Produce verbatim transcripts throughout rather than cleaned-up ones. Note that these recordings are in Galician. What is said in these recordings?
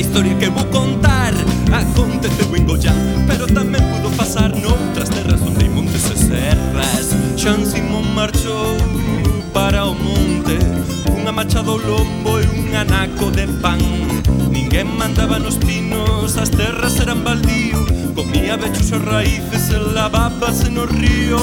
historia que vou contar aconteceu en Goián, pero tamén pudo pasar noutras terras onde hai montes e serras. Xan Simón marchou para o monte cunha machado ao lombo e un anaco de pan. Ninguén mandaba nos pinos, as terras eran baldío, comía bechos e raíces e lavábase no río.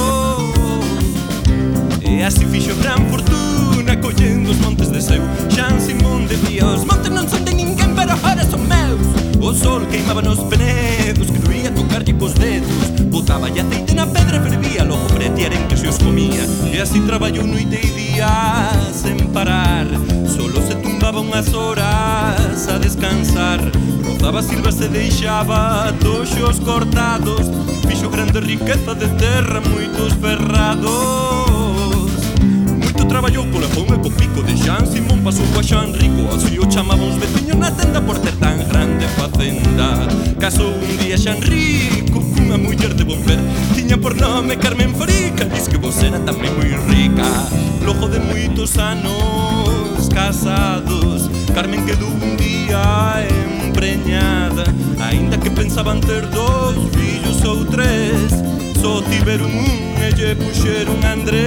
E así fixo gran fortuna collendo os montes de seu. Xan Simón decía: os montes non son de ninguén, pero agora son meus. O sol queimaba nos penedos, que doía tocarlle cos dedos. Botaba lle aceite na pedra e fervía, logo pretearen que se os comía. E así traballou noite e día sen parar, solo se tumbaba unhas horas a descansar. Rozaba silvas e deixaba toxos cortados, fixo grande riqueza de terra, moitos ferrados. Moito traballou pola pón e co pico de Xan Simón pasou a Xan Rico, así o chamaban os veciños na tenda por ter tan grande facenda. Casou un día Xan Rico cunha muller de bom ver, tiña por nome Carmen Farica, diz que vos era tamén moi rica. Logo de moitos anos casados, Carmen quedou un día empreñada. Aínda que pensaban ter dous fillos ou tres, só tiveron un e lle puxeron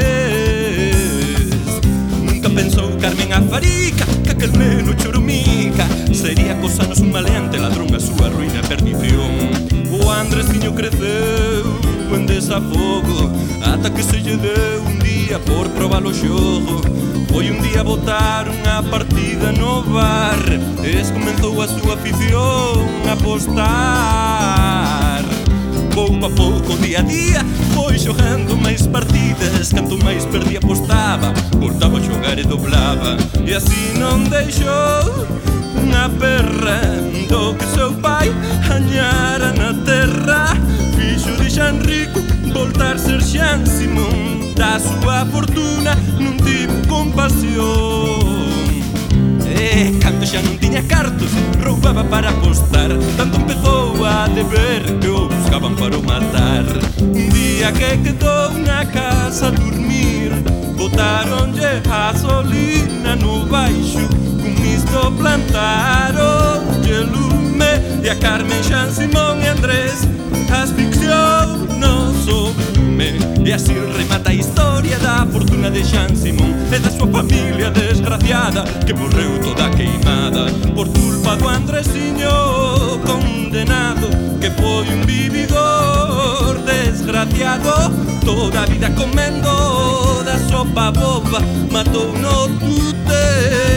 Andrés. Nunca pensou Carmen a Farica que aquel neno chorumica sería cos anos un maleante ladrón, a súa ruína e perdición. O Andresiño creceu en desafogo ata que se lle deu un día por probar o xogo. Foi un día botar unha partida no bar e comenzou a súa afición a apostar. Pouco a pouco, día a día, foi xogando máis partidas. Canto máis perdía apostaba, voltaba a xogar e doblaba. E así non deixou unha perra do que seu pai añara na terra. Fixo de Xan Rico voltar ser Xan Simón, da súa fortuna non tivo compasión. E cando xa non tiña cartos, roubaba para apostar. Tanto empezou a deber que o buscaban para o matar. Un día que quedou na casa a dormir, botaronlle gasolina no baixo, cun misto plantaronlle lume, e a Carmen, Xan Simón e Andrés asfixiou no lume. E así remata a historia da fortuna de Xan Simón e da súa familia desgraciada que morreu toda queimada por culpa do Andresiño condenado, que foi un vividor desgraciado. Toda a vida comendo da sopa boba matou no tuteo.